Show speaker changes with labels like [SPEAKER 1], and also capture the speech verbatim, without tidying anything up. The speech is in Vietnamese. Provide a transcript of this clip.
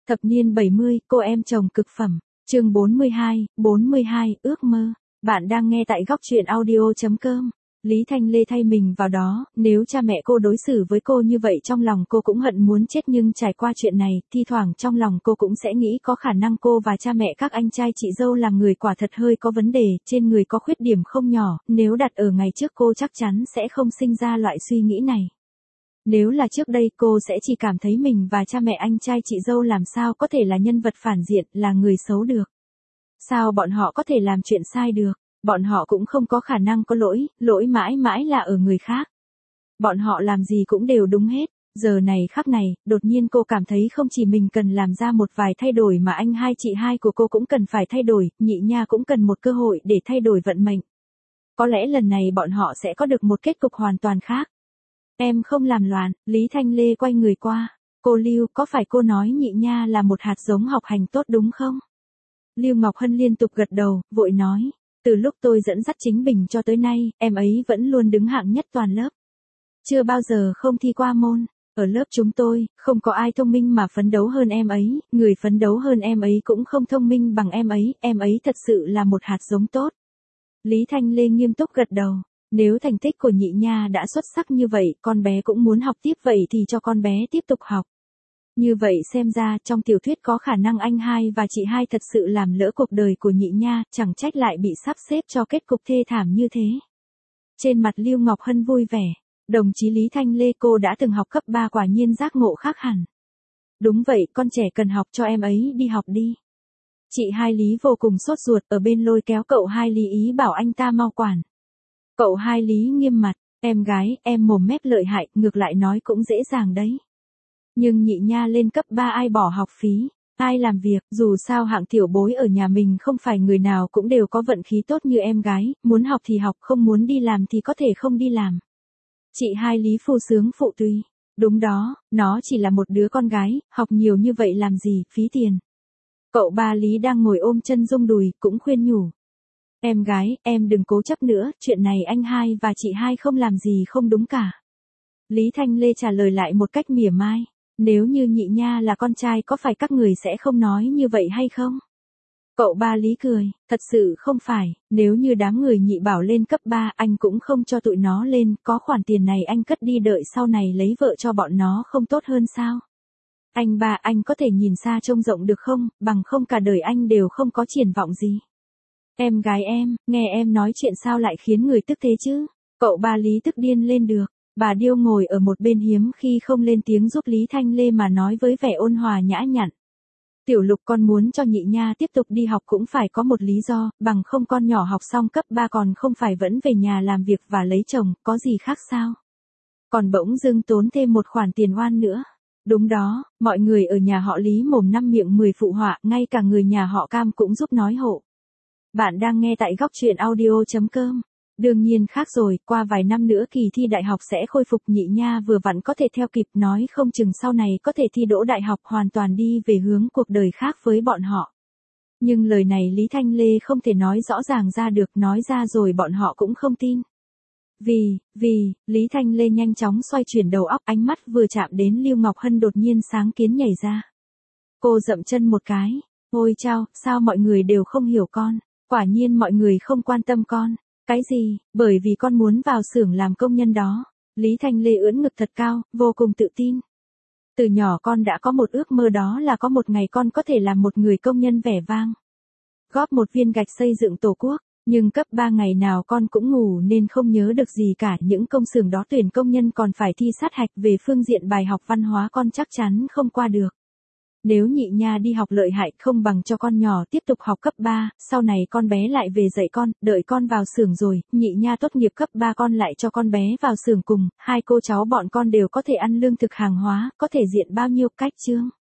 [SPEAKER 1] Thập niên bảy mươi, cô em chồng cực phẩm. Chương bốn mươi hai, bốn mươi hai, ước mơ. Bạn đang nghe tại góc truyện audio chấm com. Lý Thanh Lê thay mình vào đó, nếu cha mẹ cô đối xử với cô như vậy trong lòng cô cũng hận muốn chết, nhưng trải qua chuyện này, thi thoảng trong lòng cô cũng sẽ nghĩ có khả năng cô và cha mẹ các anh trai chị dâu làm người quả thật hơi có vấn đề, trên người có khuyết điểm không nhỏ, nếu đặt ở ngày trước cô chắc chắn sẽ không sinh ra loại suy nghĩ này. Nếu là trước đây cô sẽ chỉ cảm thấy mình và cha mẹ anh trai chị dâu làm sao có thể là nhân vật phản diện, là người xấu được. Sao bọn họ có thể làm chuyện sai được, bọn họ cũng không có khả năng có lỗi, lỗi mãi mãi là ở người khác. Bọn họ làm gì cũng đều đúng hết. Giờ này khắc này, đột nhiên cô cảm thấy không chỉ mình cần làm ra một vài thay đổi mà anh hai chị hai của cô cũng cần phải thay đổi, nhị nha cũng cần một cơ hội để thay đổi vận mệnh. Có lẽ lần này bọn họ sẽ có được một kết cục hoàn toàn khác. Em không làm loạn, Lý Thanh Lê quay người qua. Cô Lưu, có phải cô nói nhị nha là một hạt giống học hành tốt đúng không? Lưu Ngọc Hân liên tục gật đầu, vội nói. Từ lúc tôi dẫn dắt Chính Bình cho tới nay, em ấy vẫn luôn đứng hạng nhất toàn lớp. Chưa bao giờ không thi qua môn. Ở lớp chúng tôi, không có ai thông minh mà phấn đấu hơn em ấy, người phấn đấu hơn em ấy cũng không thông minh bằng em ấy, em ấy thật sự là một hạt giống tốt. Lý Thanh Lê nghiêm túc gật đầu. Nếu thành tích của nhị nha đã xuất sắc như vậy, con bé cũng muốn học tiếp, vậy thì cho con bé tiếp tục học. Như vậy xem ra trong tiểu thuyết có khả năng anh hai và chị hai thật sự làm lỡ cuộc đời của nhị nha, chẳng trách lại bị sắp xếp cho kết cục thê thảm như thế. Trên mặt Lưu Ngọc Hân vui vẻ. Đồng chí Lý Thanh Lê, cô đã từng học cấp ba, quả nhiên giác ngộ khác hẳn. Đúng vậy, con trẻ cần học, cho em ấy đi học đi. Chị hai Lý vô cùng sốt ruột, ở bên lôi kéo cậu hai Lý ý bảo anh ta mau quản. Cậu hai Lý nghiêm mặt, em gái, em mồm mép lợi hại, ngược lại nói cũng dễ dàng đấy. Nhưng nhị nha lên cấp ba ai bỏ học phí, ai làm việc, dù sao hạng tiểu bối ở nhà mình không phải người nào cũng đều có vận khí tốt như em gái, muốn học thì học, không muốn đi làm thì có thể không đi làm. Chị hai Lý phu sướng phụ tùy, đúng đó, nó chỉ là một đứa con gái, học nhiều như vậy làm gì, phí tiền. Cậu ba Lý đang ngồi ôm chân rung đùi, cũng khuyên nhủ. Em gái, em đừng cố chấp nữa, chuyện này anh hai và chị hai không làm gì không đúng cả. Lý Thanh Lê trả lời lại một cách mỉa mai. Nếu như nhị nha là con trai có phải các người sẽ không nói như vậy hay không? Cậu ba Lý cười, thật sự không phải, nếu như đám người nhị bảo lên cấp ba anh cũng không cho tụi nó lên, có khoản tiền này anh cất đi đợi sau này lấy vợ cho bọn nó không tốt hơn sao? Anh ba, anh có thể nhìn xa trông rộng được không, bằng không cả đời anh đều không có triển vọng gì. Em gái em, nghe em nói chuyện sao lại khiến người tức thế chứ? Cậu ba Lý tức điên lên được. Bà Điêu ngồi ở một bên hiếm khi không lên tiếng giúp Lý Thanh Lê mà nói với vẻ ôn hòa nhã nhặn. Tiểu Lục, con muốn cho nhị nha tiếp tục đi học cũng phải có một lý do, bằng không con nhỏ học xong cấp ba còn không phải vẫn về nhà làm việc và lấy chồng, có gì khác sao? Còn bỗng dưng tốn thêm một khoản tiền oan nữa. Đúng đó, mọi người ở nhà họ Lý mồm năm miệng mười phụ họa, ngay cả người nhà họ Cam cũng giúp nói hộ. Bạn đang nghe tại góc truyện audio chấm com. Đương nhiên khác rồi, qua vài năm nữa kỳ thi đại học sẽ khôi phục, nhị nha vừa vặn có thể theo kịp, nói không chừng sau này có thể thi đỗ đại học, hoàn toàn đi về hướng cuộc đời khác với bọn họ. Nhưng lời này Lý Thanh Lê không thể nói rõ ràng ra được, nói ra rồi bọn họ cũng không tin. Vì, vì, Lý Thanh Lê nhanh chóng xoay chuyển đầu óc, ánh mắt vừa chạm đến Lưu Ngọc Hân đột nhiên sáng kiến nhảy ra. Cô dậm chân một cái, ôi chao, sao mọi người đều không hiểu con, quả nhiên mọi người không quan tâm con. Cái gì, bởi vì con muốn vào xưởng làm công nhân đó. Lý Thanh Lê ưỡn ngực thật cao, vô cùng tự tin. Từ nhỏ con đã có một ước mơ, đó là có một ngày con có thể làm một người công nhân vẻ vang. Góp một viên gạch xây dựng tổ quốc, nhưng cấp ba ngày nào con cũng ngủ nên không nhớ được gì cả, những công xưởng đó tuyển công nhân còn phải thi sát hạch, về phương diện bài học văn hóa con chắc chắn không qua được. Nếu nhị nha đi học lợi hại không bằng cho con nhỏ tiếp tục học cấp ba, sau này con bé lại về dạy con, đợi con vào xưởng rồi, nhị nha tốt nghiệp cấp ba con lại cho con bé vào xưởng cùng, hai cô cháu bọn con đều có thể ăn lương thực hàng hóa, có thể diện bao nhiêu cách chương.